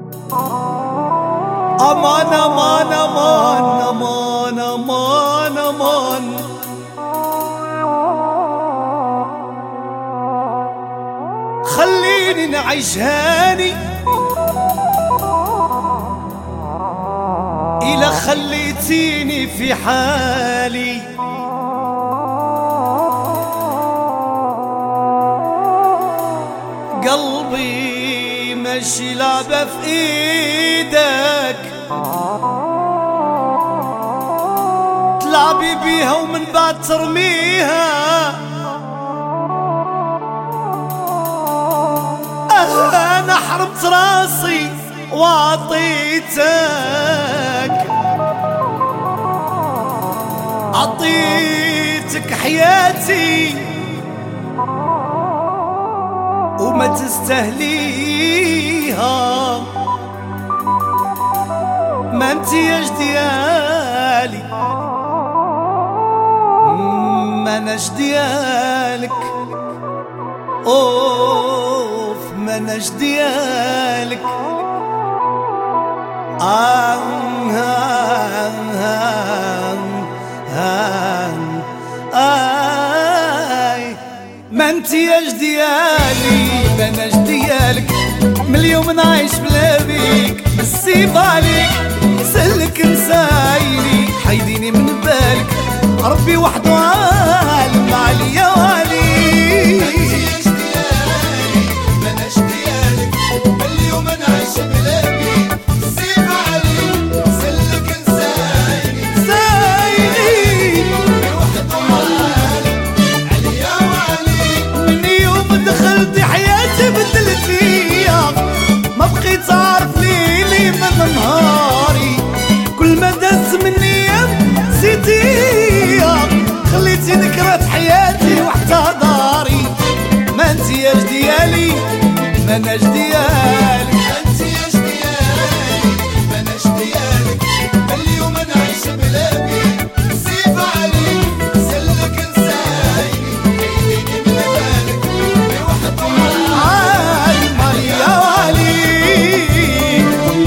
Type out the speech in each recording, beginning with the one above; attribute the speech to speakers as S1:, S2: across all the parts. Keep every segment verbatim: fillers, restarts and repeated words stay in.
S1: امان امان امان امان امان امان خليني نعيش هاني إلا خليتيني في حالي. قلبي ماشي لعبة في ايدك تلعبي بيها ومن بعد ترميها. انا حرمت راسي وعطيتك عطيتك حياتي وما تستهليها. ما انتيش ديالي ما ناش ديالك اوف ما ناش ديالك. آه آه آه آه آه ما انتيش ديالي ما ناش ديالك. من اليوم نعيش بلا بيك بالسيف عليك سلك نسايلي حيديني من بالك. ربي وحده عالم عليا وعليك.
S2: منتيش ديالي ما ناش ديالك. من اليوم نعيش بلا بيك بالسيف عليك سلك نسايلي
S1: سايلي
S2: ربي وحده عالم عليا وعليك.
S1: من يوم دخلت حياتي بدلت فيا ما بقيت عارف ليلي من نهاري. كل ما دز من ايام نسيتيها خليتي نكرة حياتي وحتى داري. ما انتياش ديالي ما ناش ديالي.
S2: منتيش ديالي ما ناش ديالك. من اليوم نعيش بلا بيك بالسيف عليك سلك نسايلي حيديني من بالك. ربي وحده عالم
S1: عالم عليا وعليك.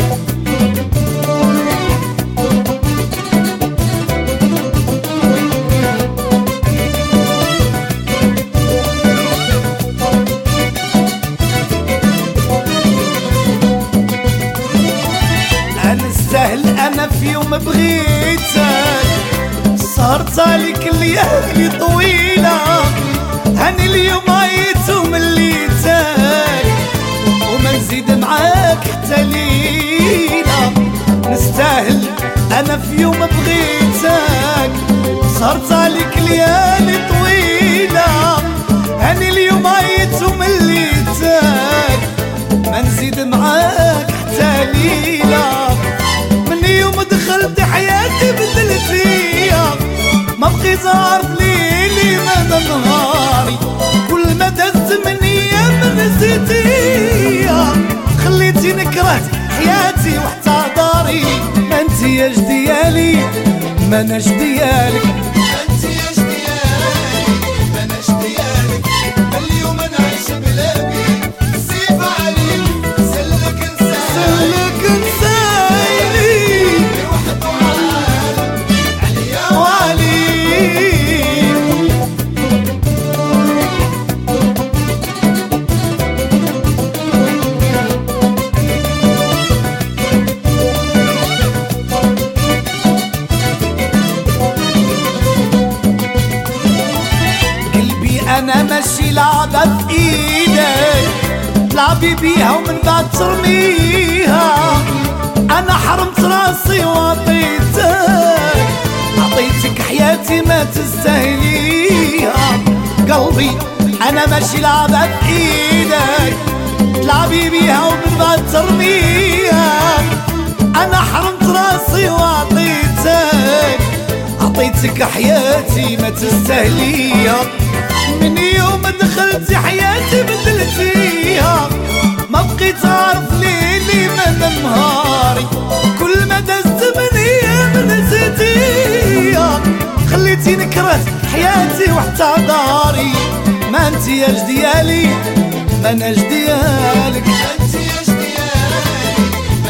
S1: انا السهل انا في يوم بغيتك سهرت عليك الليالي طويلة. هاني اليوم عيت ومليتك وما نزيد معاك حتى ليلة. نستاهل انا في يوم بغيتك سهرت عليك ليالي طويلة. هاني اليوم عيت ومليتك ما نزيد معاك حتى ليلة. من يوم دخلت حياتي بدلت فيا ما بقيت عارف ليلي مدى نهاري. كل ما دز من ايام نسيتيها خليتي نكره حياتي وحتى داري. ما انتياش ديالي ما ناش ديالك.
S2: منتيش ديالي ما ناش ديالك. من اليوم نعيش بلا بيك بالسيف عليك سلك نسايلي
S1: سلك نسايلي
S2: ربي وحده عالم عليا
S1: وعليك. قلبي انا ماشي لعبة في ايدك تلعبي بيها ومن بعد ترميها. انا حرمت راسي وعطيتك عطيتك حياتي ما تستاهليها. قلبي انا ماشي لعبة في ايدك تلعبي بيها ومن بعد ترميها. انا حرمت راسي وعطيتك عطيتك حياتي ما تستاهليها. من يوم دخلت حياتي بدلت فيها ما بقيت عارف ليلي من نهاري. كل ما دزت من ايام نسيتيها خليتي نكره حياتي وحتى داري. ما انتياش ديالي ما ناش ديالك.
S2: منتيش ديالي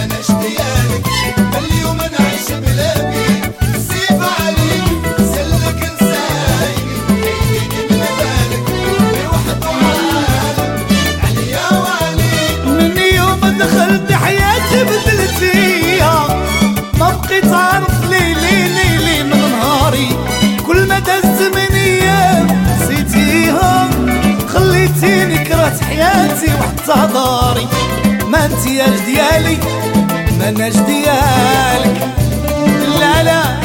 S1: حياتي ما بقيت عارف ليلي ليلي من نهاري كل ما دازت من ايام نسيتيها خليتيني كرهت حياتي وحتى داري ما انتياش ديالي ما ناش ديالك لا لا